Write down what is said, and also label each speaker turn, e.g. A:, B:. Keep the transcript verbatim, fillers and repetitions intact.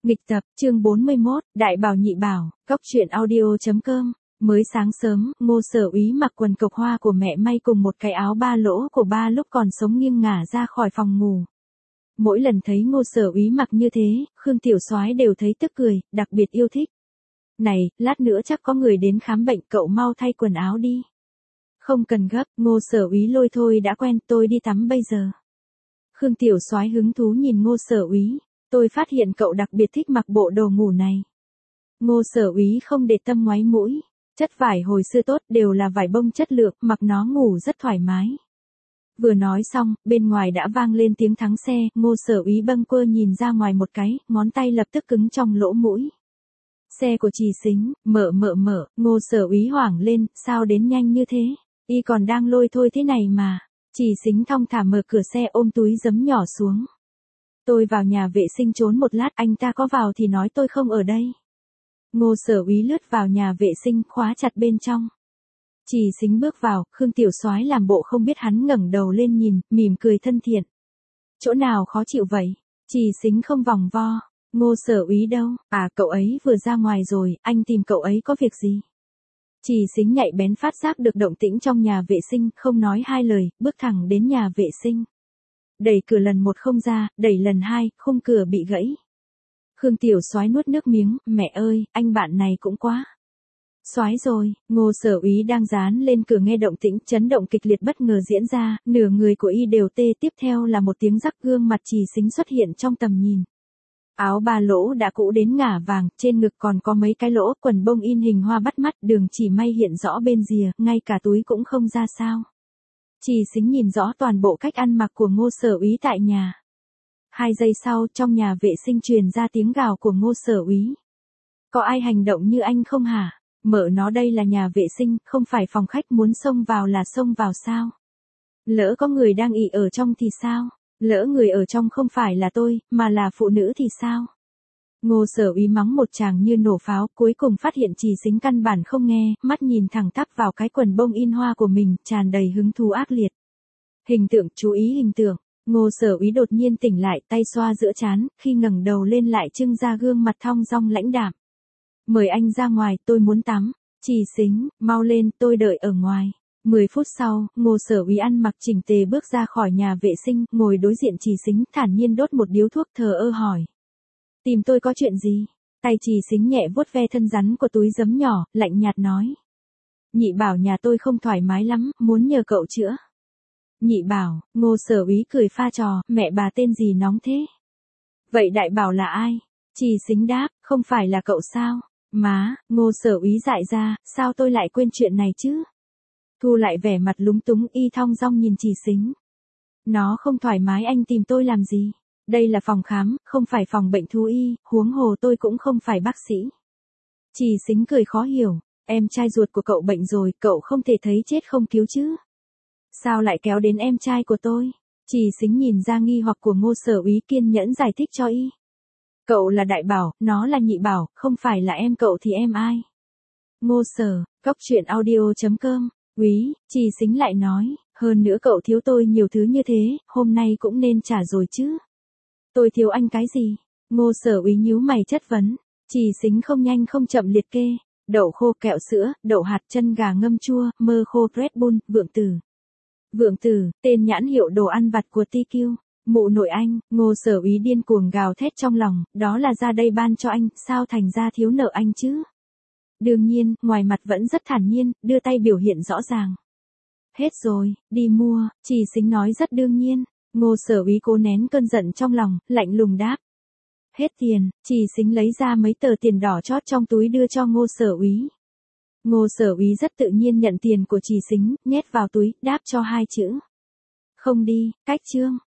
A: Nghịch tập, chương bốn mươi mốt, Đại Bảo Nhị Bảo, Cóc truyện audio chấm com. Mới sáng sớm, Ngô Sở Úy mặc quần cộc hoa của mẹ may cùng một cái áo ba lỗ của ba lúc còn sống nghiêng ngả ra khỏi phòng ngủ. Mỗi lần thấy Ngô Sở Úy mặc như thế, Khương Tiểu Soái đều thấy tức cười, đặc biệt yêu thích. Này, lát nữa chắc có người đến khám bệnh, cậu mau thay quần áo đi. Không cần gấp, Ngô Sở Úy lôi thôi đã quen, tôi đi tắm bây giờ. Khương Tiểu Soái hứng thú nhìn Ngô Sở Úy. Tôi phát hiện cậu đặc biệt thích mặc bộ đồ ngủ này. Ngô Sở Úy không để tâm ngoáy mũi. Chất vải hồi xưa tốt, đều là vải bông chất lượng, mặc nó ngủ rất thoải mái. Vừa nói xong, bên ngoài đã vang lên tiếng thắng xe, Ngô Sở Úy bâng quơ nhìn ra ngoài một cái, ngón tay lập tức cứng trong lỗ mũi. Xe của Trì Xính, mở mở mở, Ngô Sở Úy hoảng lên, sao đến nhanh như thế? Y còn đang lôi thôi thế này mà. Trì Xính thong thả mở cửa xe ôm túi giấm nhỏ xuống. Tôi vào nhà vệ sinh trốn một lát, anh ta có vào thì nói tôi không ở đây. Ngô Sở Úy lướt vào nhà vệ sinh, khóa chặt bên trong. Trì Xính bước vào, Khương Tiểu Soái làm bộ không biết hắn ngẩng đầu lên nhìn, mỉm cười thân thiện. Chỗ nào khó chịu vậy? Trì Xính không vòng vo. Ngô Sở Úy đâu? À, cậu ấy vừa ra ngoài rồi, anh tìm cậu ấy có việc gì? Trì Xính nhạy bén phát giác được động tĩnh trong nhà vệ sinh, không nói hai lời, bước thẳng đến nhà vệ sinh. Đẩy cửa lần một không ra, đẩy lần hai, khung cửa bị gãy. Khương Tiểu Soái nuốt nước miếng, mẹ ơi, anh bạn này cũng quá. Soái rồi, Ngô Sở Úy đang dán lên cửa nghe động tĩnh, chấn động kịch liệt bất ngờ diễn ra, nửa người của y đều tê, tiếp theo là một tiếng rắc, gương mặt Trì Xính xuất hiện trong tầm nhìn. Áo ba lỗ đã cũ đến ngả vàng, trên ngực còn có mấy cái lỗ, quần bông in hình hoa bắt mắt, đường chỉ may hiện rõ bên rìa, ngay cả túi cũng không ra sao. Trì Xính nhìn rõ toàn bộ cách ăn mặc của Ngô Sở Úy tại nhà. Hai giây sau, trong nhà vệ sinh truyền ra tiếng gào của Ngô Sở Úy. Có ai hành động như anh không hả? Mở nó, đây là nhà vệ sinh, không phải phòng khách, muốn xông vào là xông vào sao? Lỡ có người đang ị ở trong thì sao? Lỡ người ở trong không phải là tôi, mà là phụ nữ thì sao? Ngô Sở Úy mắng một tràng như nổ pháo, cuối cùng phát hiện Trì Xính căn bản không nghe, mắt nhìn thẳng tắp vào cái quần bông in hoa của mình, tràn đầy hứng thú ác liệt. Hình tượng, chú ý hình tượng. Ngô Sở Úy đột nhiên tỉnh lại, tay xoa giữa trán, khi ngẩng đầu lên lại trưng ra gương mặt thong dong lãnh đạm. Mời anh ra ngoài, tôi muốn tắm. Trì Xính, mau lên, tôi đợi ở ngoài. Mười phút sau, Ngô Sở Úy ăn mặc chỉnh tề bước ra khỏi nhà vệ sinh, ngồi đối diện Trì Xính, thản nhiên đốt một điếu thuốc, thờ ơ hỏi. Tìm tôi có chuyện gì? Tay Trì Xính nhẹ vuốt ve thân rắn của túi giấm nhỏ, lạnh nhạt nói. Nhị Bảo nhà tôi không thoải mái lắm, muốn nhờ cậu chữa. Nhị Bảo, Ngô Sở Úy cười pha trò, mẹ bà tên gì nóng thế? Vậy Đại Bảo là ai? Trì Xính đáp, không phải là cậu sao? Má, Ngô Sở Úy dại ra, sao tôi lại quên chuyện này chứ? Thu lại vẻ mặt lúng túng, y thong dong nhìn Trì Xính. Nó không thoải mái, anh tìm tôi làm gì? Đây là phòng khám, không phải phòng bệnh thú y, huống hồ tôi cũng không phải bác sĩ. Trì Xính cười khó hiểu, em trai ruột của cậu bệnh rồi, cậu không thể thấy chết không cứu chứ? Sao lại kéo đến em trai của tôi? Trì Xính nhìn ra nghi hoặc của Ngô Sở Úy, kiên nhẫn giải thích cho y. Cậu là Đại Bảo, nó là Nhị Bảo, không phải là em cậu thì em ai? Ngô Sở, Cóc truyện audio chấm com. Úy, Trì Xính lại nói, hơn nữa cậu thiếu tôi nhiều thứ như thế, hôm nay cũng nên trả rồi chứ. Tôi thiếu anh cái gì? Ngô Sở Úy nhíu mày chất vấn. Trì Xính không nhanh không chậm liệt kê. Đậu khô, kẹo sữa, đậu hạt, chân gà ngâm chua, mơ khô, Red Bull, Vượng Tử. Vượng Tử, tên nhãn hiệu đồ ăn vặt của tê quy. Mụ nội anh, Ngô Sở Úy điên cuồng gào thét trong lòng, đó là ra đây ban cho anh, sao thành ra thiếu nợ anh chứ? Đương nhiên, ngoài mặt vẫn rất thản nhiên, đưa tay biểu hiện rõ ràng. Hết rồi, đi mua, Trì Xính nói rất đương nhiên. Ngô Sở Úy cố nén cơn giận trong lòng, lạnh lùng đáp. Hết tiền, Trì Xính lấy ra mấy tờ tiền đỏ chót trong túi đưa cho Ngô Sở Úy. Ngô Sở Úy rất tự nhiên nhận tiền của Trì Xính, nhét vào túi, đáp cho hai chữ. Không đi, cách chương.